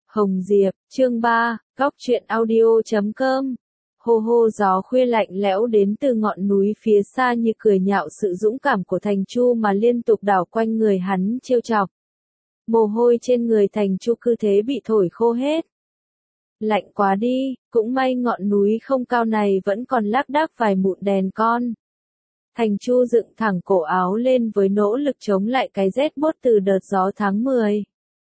Hồng Diệp, chương 3, góc truyện audio.com. Hô hô gió khuya lạnh lẽo đến từ ngọn núi phía xa như cười nhạo sự dũng cảm của Thành Chu mà liên tục đảo quanh người hắn trêu chọc. Mồ hôi trên người Thành Chu cứ thế bị thổi khô hết. Lạnh quá đi, cũng may ngọn núi không cao này vẫn còn lác đác vài mụn đèn con. Thành Chu dựng thẳng cổ áo lên với nỗ lực chống lại cái rét buốt từ đợt gió tháng 10.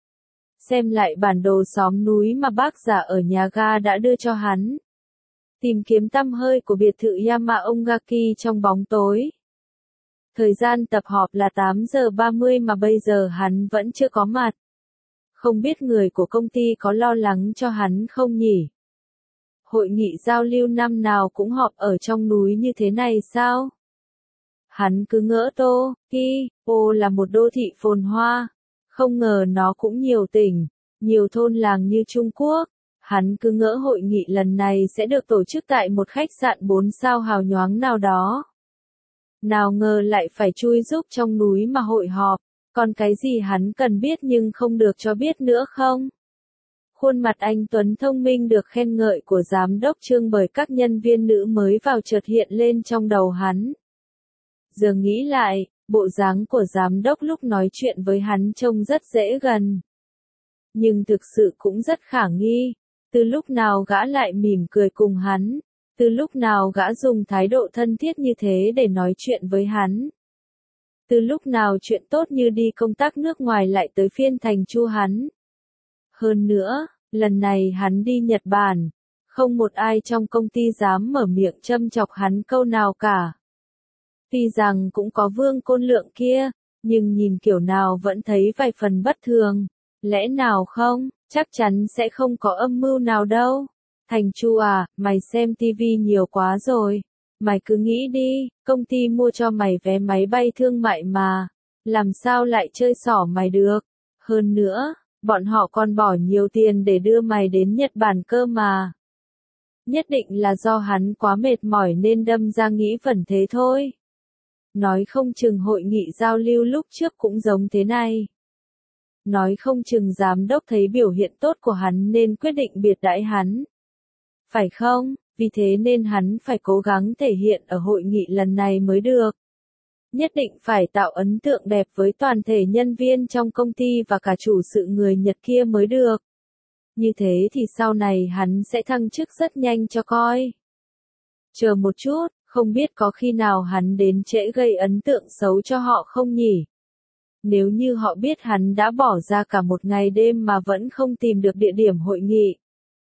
Xem lại bản đồ xóm núi mà bác già ở nhà ga đã đưa cho hắn. Tìm kiếm tăm hơi của biệt thự Yamaongaki trong bóng tối. Thời gian tập họp là 8 giờ 30 mà bây giờ hắn vẫn chưa có mặt. Không biết người của công ty có lo lắng cho hắn không nhỉ? Hội nghị giao lưu năm nào cũng họp ở trong núi như thế này sao? Hắn cứ ngỡ Tokyo là một đô thị phồn hoa. Không ngờ nó cũng nhiều tỉnh, nhiều thôn làng như Trung Quốc. Hắn cứ ngỡ hội nghị lần này sẽ được tổ chức tại một khách sạn 4 sao hào nhoáng nào đó. Nào ngờ lại phải chui rúc trong núi mà hội họp, còn cái gì hắn cần biết nhưng không được cho biết nữa không? Khuôn mặt anh Tuấn thông minh được khen ngợi của giám đốc Trương bởi các nhân viên nữ mới vào chợt hiện lên trong đầu hắn. Giờ nghĩ lại, bộ dáng của giám đốc lúc nói chuyện với hắn trông rất dễ gần. Nhưng thực sự cũng rất khả nghi. Từ lúc nào gã lại mỉm cười cùng hắn? Từ lúc nào gã dùng thái độ thân thiết như thế để nói chuyện với hắn? Từ lúc nào chuyện tốt như đi công tác nước ngoài lại tới phiên Thành Chu hắn? Hơn nữa, lần này hắn đi Nhật Bản, không một ai trong công ty dám mở miệng châm chọc hắn câu nào cả. Tuy rằng cũng có Vương Côn Lượng kia, nhưng nhìn kiểu nào vẫn thấy vài phần bất thường. Lẽ nào không, chắc chắn sẽ không có âm mưu nào đâu. Thành Chu à, mày xem tivi nhiều quá rồi. Mày cứ nghĩ đi, công ty mua cho mày vé máy bay thương mại mà. Làm sao lại chơi xỏ mày được. Hơn nữa, bọn họ còn bỏ nhiều tiền để đưa mày đến Nhật Bản cơ mà. Nhất định là do hắn quá mệt mỏi nên đâm ra nghĩ vẩn thế thôi. Nói không chừng hội nghị giao lưu lúc trước cũng giống thế này. Nói không chừng giám đốc thấy biểu hiện tốt của hắn nên quyết định biệt đãi hắn. Phải không? Vì thế nên hắn phải cố gắng thể hiện ở hội nghị lần này mới được. Nhất định phải tạo ấn tượng đẹp với toàn thể nhân viên trong công ty và cả chủ sự người Nhật kia mới được. Như thế thì sau này hắn sẽ thăng chức rất nhanh cho coi. Chờ một chút, không biết có khi nào hắn đến trễ gây ấn tượng xấu cho họ không nhỉ? Nếu như họ biết hắn đã bỏ ra cả một ngày đêm mà vẫn không tìm được địa điểm hội nghị.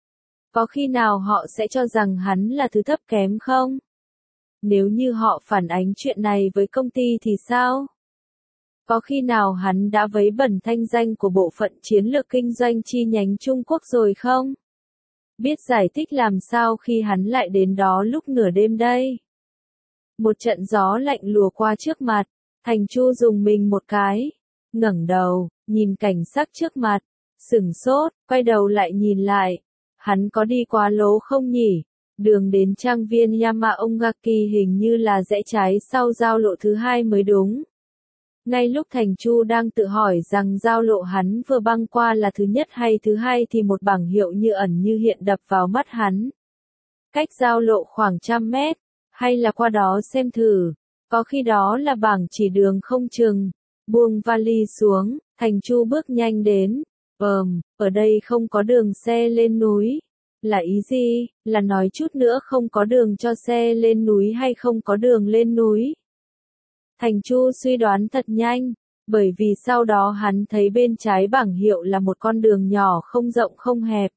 Có khi nào họ sẽ cho rằng hắn là thứ thấp kém không? Nếu như họ phản ánh chuyện này với công ty thì sao? Có khi nào hắn đã vấy bẩn thanh danh của bộ phận chiến lược kinh doanh chi nhánh Trung Quốc rồi không? Biết giải thích làm sao khi hắn lại đến đó lúc nửa đêm đây? Một trận gió lạnh lùa qua trước mặt, Thành Chu dùng mình một cái, ngẩng đầu, nhìn cảnh sắc trước mặt, sửng sốt, quay đầu lại nhìn lại. Hắn có đi quá lố không nhỉ? Đường đến trang viên Yamaongaki hình như là rẽ trái sau giao lộ thứ 2 mới đúng. Ngay lúc Thành Chu đang tự hỏi rằng giao lộ hắn vừa băng qua là thứ nhất hay thứ hai thì một bảng hiệu như ẩn như hiện đập vào mắt hắn. Cách giao lộ khoảng 100 mét, hay là qua đó xem thử, có khi đó là bảng chỉ đường không chừng. Buông vali xuống, Thành Chu bước nhanh đến. Ở đây không có đường xe lên núi. Là ý gì? Là nói chút nữa không có đường cho xe lên núi hay không có đường lên núi? Thành Chu suy đoán thật nhanh, bởi vì sau đó hắn thấy bên trái bảng hiệu là một con đường nhỏ không rộng không hẹp.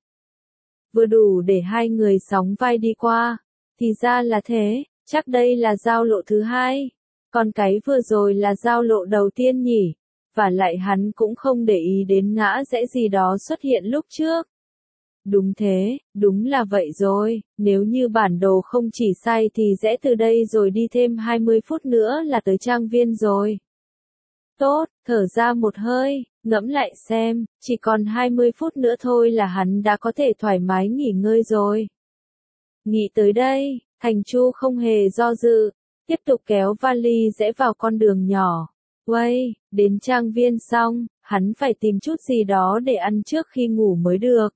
Vừa đủ để hai người sóng vai đi qua. Thì ra là thế, chắc đây là giao lộ thứ 2. Còn cái vừa rồi là giao lộ đầu tiên nhỉ? Và lại hắn cũng không để ý đến ngã rẽ gì đó xuất hiện lúc trước. Đúng thế, đúng là vậy rồi, nếu như bản đồ không chỉ sai thì rẽ từ đây rồi đi thêm 20 phút nữa là tới trang viên rồi. Tốt, thở ra một hơi, ngẫm lại xem, chỉ còn 20 phút nữa thôi là hắn đã có thể thoải mái nghỉ ngơi rồi. Nghĩ tới đây, Thành Chu không hề do dự, tiếp tục kéo vali rẽ vào con đường nhỏ. Uây, đến trang viên xong, Hắn phải tìm chút gì đó để ăn trước khi ngủ mới được.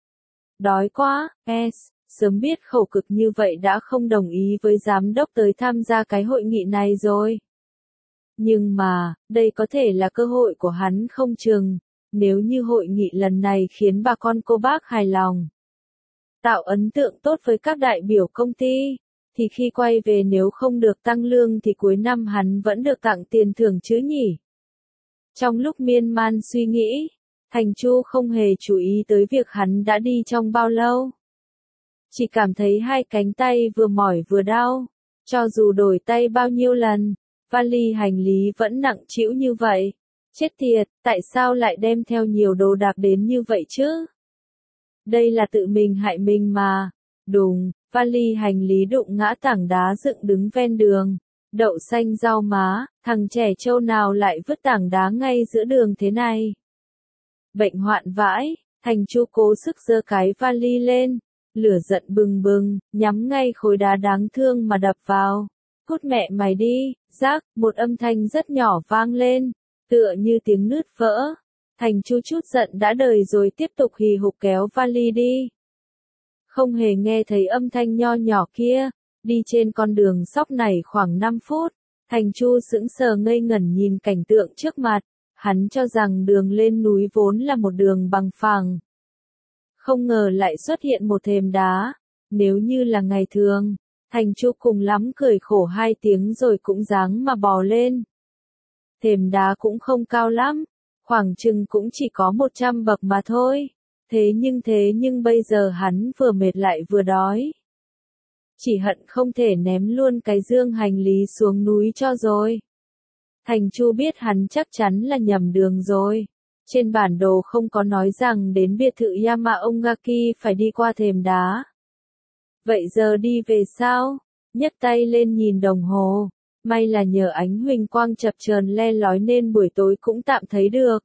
Đói quá, sớm biết khổ cực như vậy đã không đồng ý với giám đốc tới tham gia cái hội nghị này rồi. Nhưng mà, đây có thể là cơ hội của hắn không chừng, nếu như hội nghị lần này khiến bà con cô bác hài lòng. Tạo ấn tượng tốt với các đại biểu công ty, thì khi quay về nếu không được tăng lương thì cuối năm hắn vẫn được tặng tiền thưởng chứ nhỉ? Trong lúc miên man suy nghĩ, Thành Chu không hề chú ý tới việc hắn đã đi trong bao lâu. Chỉ cảm thấy hai cánh tay vừa mỏi vừa đau, cho dù đổi tay bao nhiêu lần, vali hành lý vẫn nặng trĩu như vậy. Chết tiệt, tại sao lại đem theo nhiều đồ đạc đến như vậy chứ? Đây là tự mình hại mình mà. Đùng, vali hành lý đụng ngã tảng đá dựng đứng ven đường. Đậu xanh rau má, thằng trẻ trâu nào lại vứt tảng đá ngay giữa đường thế này? Bệnh hoạn vãi, Thành Chu cố sức giơ cái vali lên, lửa giận bừng bừng, nhắm ngay khối đá đáng thương mà đập vào. Cút mẹ mày đi, rác, một âm thanh rất nhỏ vang lên, tựa như tiếng nứt vỡ. Thành Chu chút giận đã đời rồi tiếp tục hì hục kéo vali đi. Không hề nghe thấy âm thanh nho nhỏ kia, đi trên con đường sóc này khoảng 5 phút, Thành Chu sững sờ ngây ngẩn nhìn cảnh tượng trước mặt, hắn cho rằng đường lên núi vốn là một đường bằng phẳng. Không ngờ lại xuất hiện một thềm đá, nếu như là ngày thường, Thành Chu cùng lắm cười khổ 2 tiếng rồi cũng ráng mà bò lên. Thềm đá cũng không cao lắm, khoảng chừng cũng chỉ có 100 bậc mà thôi. Thế nhưng bây giờ hắn vừa mệt lại vừa đói. Chỉ hận không thể ném luôn cái dương hành lý xuống núi cho rồi. Thành Chu biết hắn chắc chắn là nhầm đường rồi. Trên bản đồ không có nói rằng đến biệt thự Yamaongaki phải đi qua thềm đá. Vậy giờ đi về sao? Nhấc tay lên nhìn đồng hồ. May là nhờ ánh huỳnh quang chập chờn le lói nên buổi tối cũng tạm thấy được.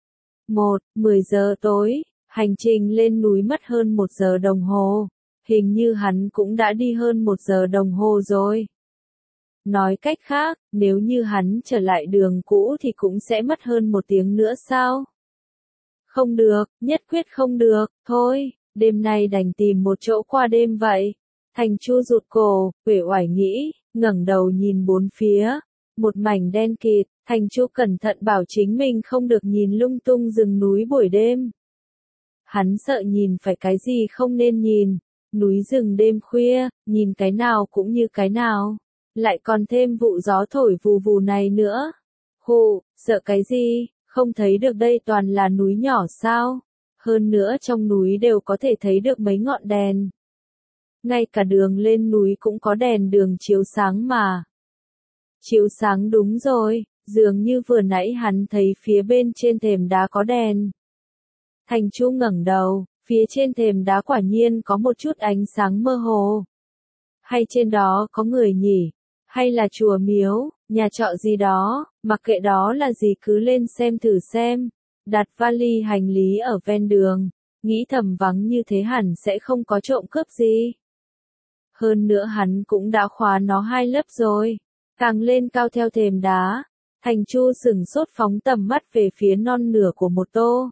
10 giờ tối, hành trình lên núi mất hơn 1 giờ đồng hồ. Hình như hắn cũng đã đi hơn 1 giờ đồng hồ rồi. Nói cách khác, nếu như hắn trở lại đường cũ thì cũng sẽ mất hơn 1 tiếng nữa sao? Không được, nhất quyết không được, thôi, đêm nay đành tìm một chỗ qua đêm vậy. Thành Chu rụt cổ, uể oải nghĩ, ngẩng đầu nhìn bốn phía, một mảnh đen kịt, Thành Chu cẩn thận bảo chính mình không được nhìn lung tung rừng núi buổi đêm. Hắn sợ nhìn phải cái gì không nên nhìn, núi rừng đêm khuya, nhìn cái nào cũng như cái nào, lại còn thêm vụ gió thổi vù vù này nữa. Hù, sợ cái gì, không thấy được đây toàn là núi nhỏ sao? Hơn nữa trong núi đều có thể thấy được mấy ngọn đèn. Ngay cả đường lên núi cũng có đèn đường chiếu sáng mà. Chiếu sáng đúng rồi, dường như vừa nãy hắn thấy phía bên trên thềm đá có đèn. Thành Chu ngẩng đầu, phía trên thềm đá quả nhiên có một chút ánh sáng mơ hồ. Hay trên đó có người nhỉ? Hay là chùa miếu, nhà trọ gì đó, mặc kệ đó là gì cứ lên xem thử xem. Đặt vali hành lý ở ven đường, nghĩ thầm vắng như thế hẳn sẽ không có trộm cướp gì. Hơn nữa hắn cũng đã khóa nó 2 lớp rồi. Càng lên cao theo thềm đá, Thành Chu sửng sốt phóng tầm mắt về phía non nửa của một tô.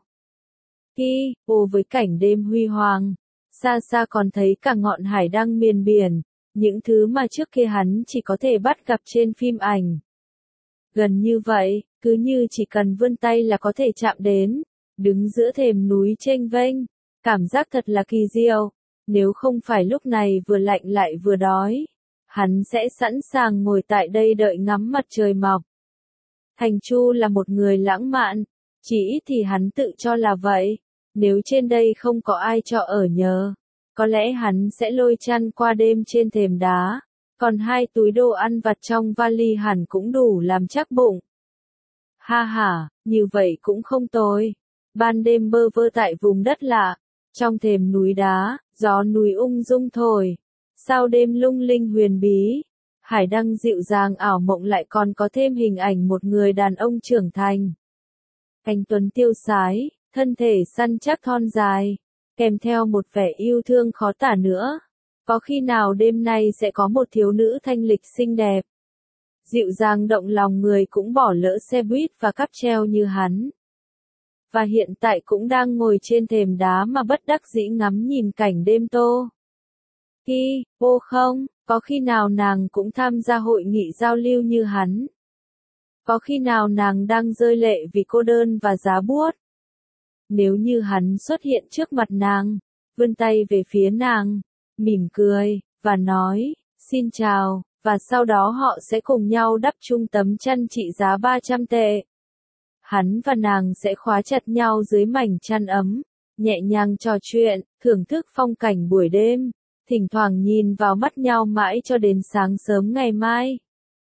Với cảnh đêm huy hoàng, xa xa còn thấy cả ngọn hải đăng miền biển, những thứ mà trước kia hắn chỉ có thể bắt gặp trên phim ảnh. Gần như vậy, cứ như chỉ cần vươn tay là có thể chạm đến, đứng giữa thềm núi chênh vênh, cảm giác thật là kỳ diệu. Nếu không phải lúc này vừa lạnh lại vừa đói, hắn sẽ sẵn sàng ngồi tại đây đợi ngắm mặt trời mọc. Thành Chu là một người lãng mạn, chỉ ít thì hắn tự cho là vậy. Nếu trên đây không có ai trọ ở nhờ, có lẽ hắn sẽ lôi chăn qua đêm trên thềm đá, còn 2 túi đồ ăn vặt trong vali hẳn cũng đủ làm chắc bụng. Ha ha, như vậy cũng không tồi. Ban đêm bơ vơ tại vùng đất lạ, trong thềm núi đá, gió núi ung dung thổi, sao đêm lung linh huyền bí, hải đăng dịu dàng ảo mộng lại còn có thêm hình ảnh một người đàn ông trưởng thành. Anh tuấn tiêu sái, thân thể săn chắc thon dài, kèm theo một vẻ yêu thương khó tả nữa. Có khi nào đêm nay sẽ có một thiếu nữ thanh lịch xinh đẹp, dịu dàng động lòng người cũng bỏ lỡ xe buýt và cáp treo như hắn. và hiện tại cũng đang ngồi trên thềm đá mà bất đắc dĩ ngắm nhìn cảnh đêm Tô. Ki, ô không, có khi nào nàng cũng tham gia hội nghị giao lưu như hắn? Có khi nào nàng đang rơi lệ vì cô đơn và giá buốt? Nếu như hắn xuất hiện trước mặt nàng, vươn tay về phía nàng, mỉm cười, và nói, xin chào, và sau đó họ sẽ cùng nhau đắp chung tấm chăn trị giá 300 tệ. Hắn và nàng sẽ khóa chặt nhau dưới mảnh chăn ấm, nhẹ nhàng trò chuyện, thưởng thức phong cảnh buổi đêm, thỉnh thoảng nhìn vào mắt nhau mãi cho đến sáng sớm ngày mai.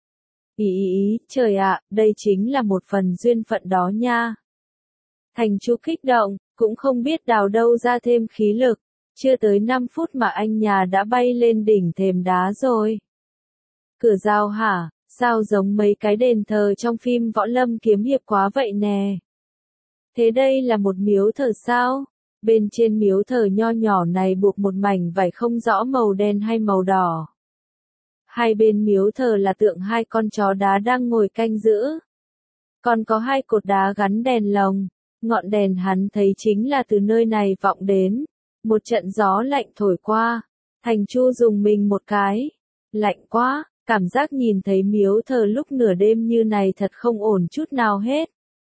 Trời ạ, đây chính là một phần duyên phận đó nha. Thành Chu kích động, cũng không biết đào đâu ra thêm khí lực, chưa tới 5 phút mà anh nhà đã bay lên đỉnh thềm đá rồi. Cửa giao hả, sao giống mấy cái đền thờ trong phim võ lâm kiếm hiệp quá vậy nè. Thế đây là một miếu thờ sao? Bên trên miếu thờ nho nhỏ này buộc một mảnh vải không rõ màu đen hay màu đỏ. Hai bên miếu thờ là tượng hai con chó đá đang ngồi canh giữ. Còn có hai cột đá gắn đèn lồng, ngọn đèn hắn thấy chính là từ nơi này vọng đến. Một trận gió lạnh thổi qua, Thành Chu dùng mình một cái. Lạnh quá, cảm giác nhìn thấy miếu thờ lúc nửa đêm như này thật không ổn chút nào hết.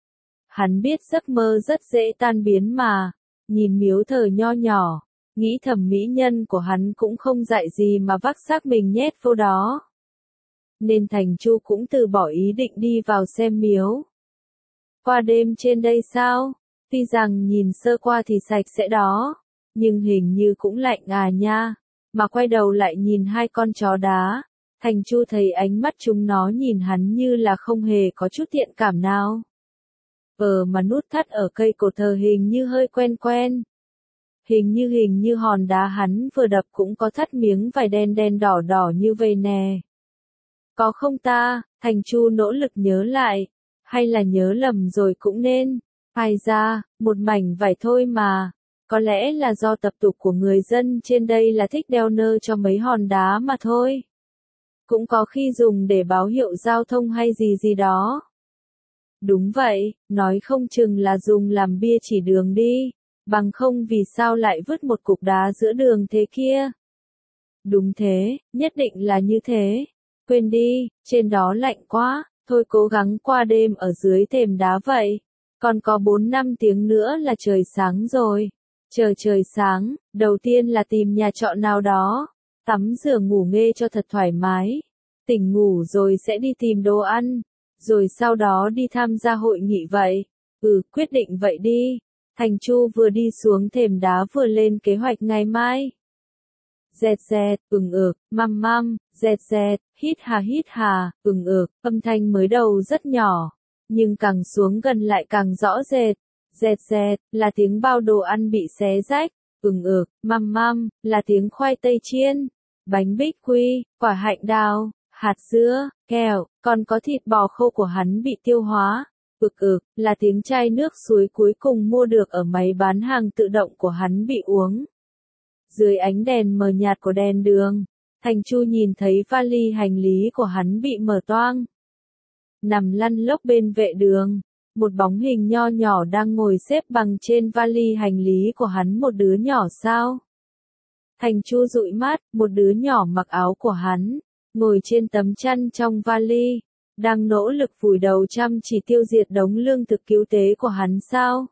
Hắn biết giấc mơ rất dễ tan biến mà, nhìn miếu thờ nho nhỏ, nghĩ thầm mỹ nhân của hắn cũng không dại gì mà vác xác mình nhét vô đó. Nên Thành Chu cũng từ bỏ ý định đi vào xem miếu. Qua đêm trên đây sao? Tuy rằng nhìn sơ qua thì sạch sẽ đó, nhưng hình như cũng lạnh à nha. Mà quay đầu lại nhìn hai con chó đá, Thành Chu thấy ánh mắt chúng nó nhìn hắn như là không hề có chút thiện cảm nào. Mà nút thắt ở cây cột thờ hình như hơi quen quen. Hình như hòn đá hắn vừa đập cũng có thắt miếng vải đen đen đỏ đỏ như vầy nè. Có không ta? Thành Chu nỗ lực nhớ lại. Hay là nhớ lầm rồi cũng nên. Ai ra, một mảnh vải thôi mà. Có lẽ là do tập tục của người dân trên đây là thích đeo nơ cho mấy hòn đá mà thôi. Cũng có khi dùng để báo hiệu giao thông hay gì gì đó. Đúng vậy, nói không chừng là dùng làm bia chỉ đường đi, bằng không vì sao lại vứt một cục đá giữa đường thế kia. Đúng thế, nhất định là như thế. Quên đi, trên đó lạnh quá, thôi cố gắng qua đêm ở dưới thềm đá vậy. Còn có 4-5 tiếng nữa là trời sáng rồi. Chờ trời sáng, đầu tiên là tìm nhà trọ nào đó, tắm rửa ngủ nghê cho thật thoải mái. Tỉnh ngủ rồi sẽ đi tìm đồ ăn, rồi sau đó đi tham gia hội nghị vậy. Quyết định vậy đi. Thành Chu vừa đi xuống thềm đá vừa lên kế hoạch ngày mai. Dẹt dẹt, măm, dẹt dẹt, hít hà, âm thanh mới đầu rất nhỏ, nhưng càng xuống gần lại càng rõ rệt. Dẹt dẹt, là tiếng bao đồ ăn bị xé rách. Măm, là tiếng khoai tây chiên, bánh bích quy, quả hạnh đào, hạt dưa, kẹo, còn có thịt bò khô của hắn bị tiêu hóa. Là tiếng chai nước suối cuối cùng mua được ở máy bán hàng tự động của hắn bị uống. Dưới ánh đèn mờ nhạt của đèn đường, Thành Chu nhìn thấy vali hành lý của hắn bị mở toang. Nằm lăn lóc bên vệ đường, một bóng hình nho nhỏ đang ngồi xếp bằng trên vali hành lý của hắn, một đứa nhỏ sao? Thành Chu dụi mắt, một đứa nhỏ mặc áo của hắn, ngồi trên tấm chăn trong vali, đang nỗ lực vùi đầu chăm chỉ tiêu diệt đống lương thực cứu tế của hắn sao?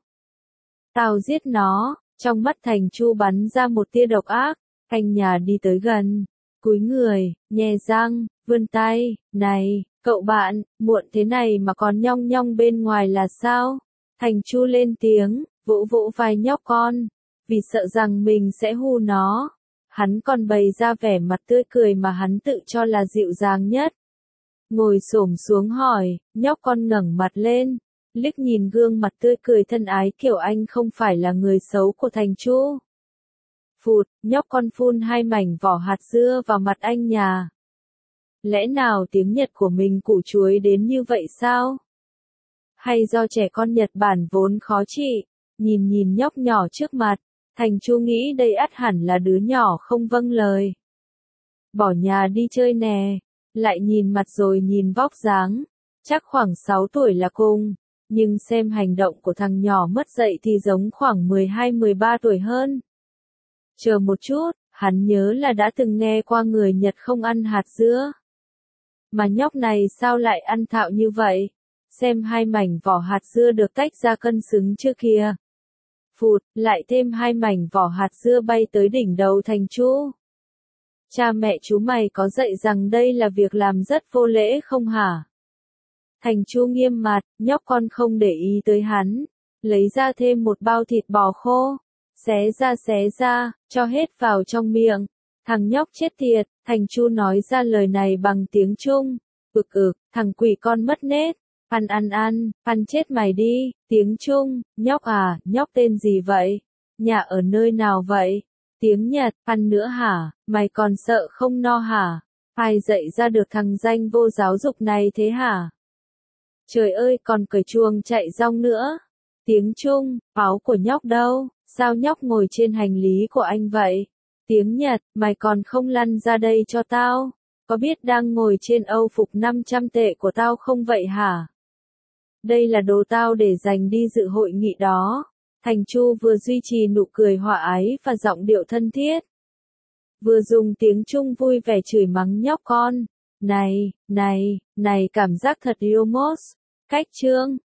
Tao giết nó, trong mắt Thành Chu bắn ra một tia độc ác, anh nhà đi tới gần, cúi người, nhe răng, vươn tay, này, cậu bạn, muộn thế này mà còn nhong nhong bên ngoài là sao? Thành Chu lên tiếng, vỗ vỗ vai nhóc con, vì sợ rằng mình sẽ hù nó. Hắn còn bày ra vẻ mặt tươi cười mà hắn tự cho là dịu dàng nhất. Ngồi xổm xuống hỏi, nhóc con ngẩng mặt lên, liếc nhìn gương mặt tươi cười thân ái kiểu anh không phải là người xấu của Thành Chu. Phụt, nhóc con phun 2 mảnh vỏ hạt dưa vào mặt anh nhà. Lẽ nào tiếng Nhật của mình củ chuối đến như vậy sao? Hay do trẻ con Nhật Bản vốn khó trị? Nhìn nhóc nhỏ trước mặt, Thành Chu nghĩ đây ắt hẳn là đứa nhỏ không vâng lời. Bỏ nhà đi chơi nè, lại nhìn mặt rồi nhìn vóc dáng, chắc khoảng 6 tuổi là cùng. nhưng xem hành động của thằng nhỏ mất dạy thì giống khoảng 12-13 tuổi hơn. Chờ một chút, hắn nhớ là đã từng nghe qua người Nhật không ăn hạt dưa. Mà nhóc này sao lại ăn thạo như vậy? Xem hai mảnh vỏ hạt dưa được tách ra cân xứng chưa kìa. Phụt, lại thêm hai mảnh vỏ hạt dưa bay tới đỉnh đầu Thành Chu. Cha mẹ chú mày có dạy rằng đây là việc làm rất vô lễ không hả? Thành Chu nghiêm mặt, nhóc con không để ý tới hắn. Lấy ra thêm một bao thịt bò khô. Xé ra, cho hết vào trong miệng. Thằng nhóc chết tiệt, Thành Chu nói ra lời này bằng tiếng Trung. Thằng quỷ con mất nết. Ăn chết mày đi, tiếng Trung, nhóc à, nhóc tên gì vậy? Nhà ở nơi nào vậy? Tiếng Nhật, ăn nữa hả, mày còn sợ không no hả? Ai dạy ra được thằng danh vô giáo dục này thế hả? Trời ơi, còn cởi chuồng chạy rong nữa. Tiếng Trung, áo của nhóc đâu? Sao nhóc ngồi trên hành lý của anh vậy? Tiếng Nhật, mày còn không lăn ra đây cho tao? Có biết đang ngồi trên Âu phục 500 tệ của tao không vậy hả? Đây là đồ tao để dành đi dự hội nghị đó. Thành Chu vừa duy trì nụ cười hòa ái và giọng điệu thân thiết, vừa dùng tiếng Trung vui vẻ chửi mắng nhóc con. Này, cảm giác thật Yomos. Cách chương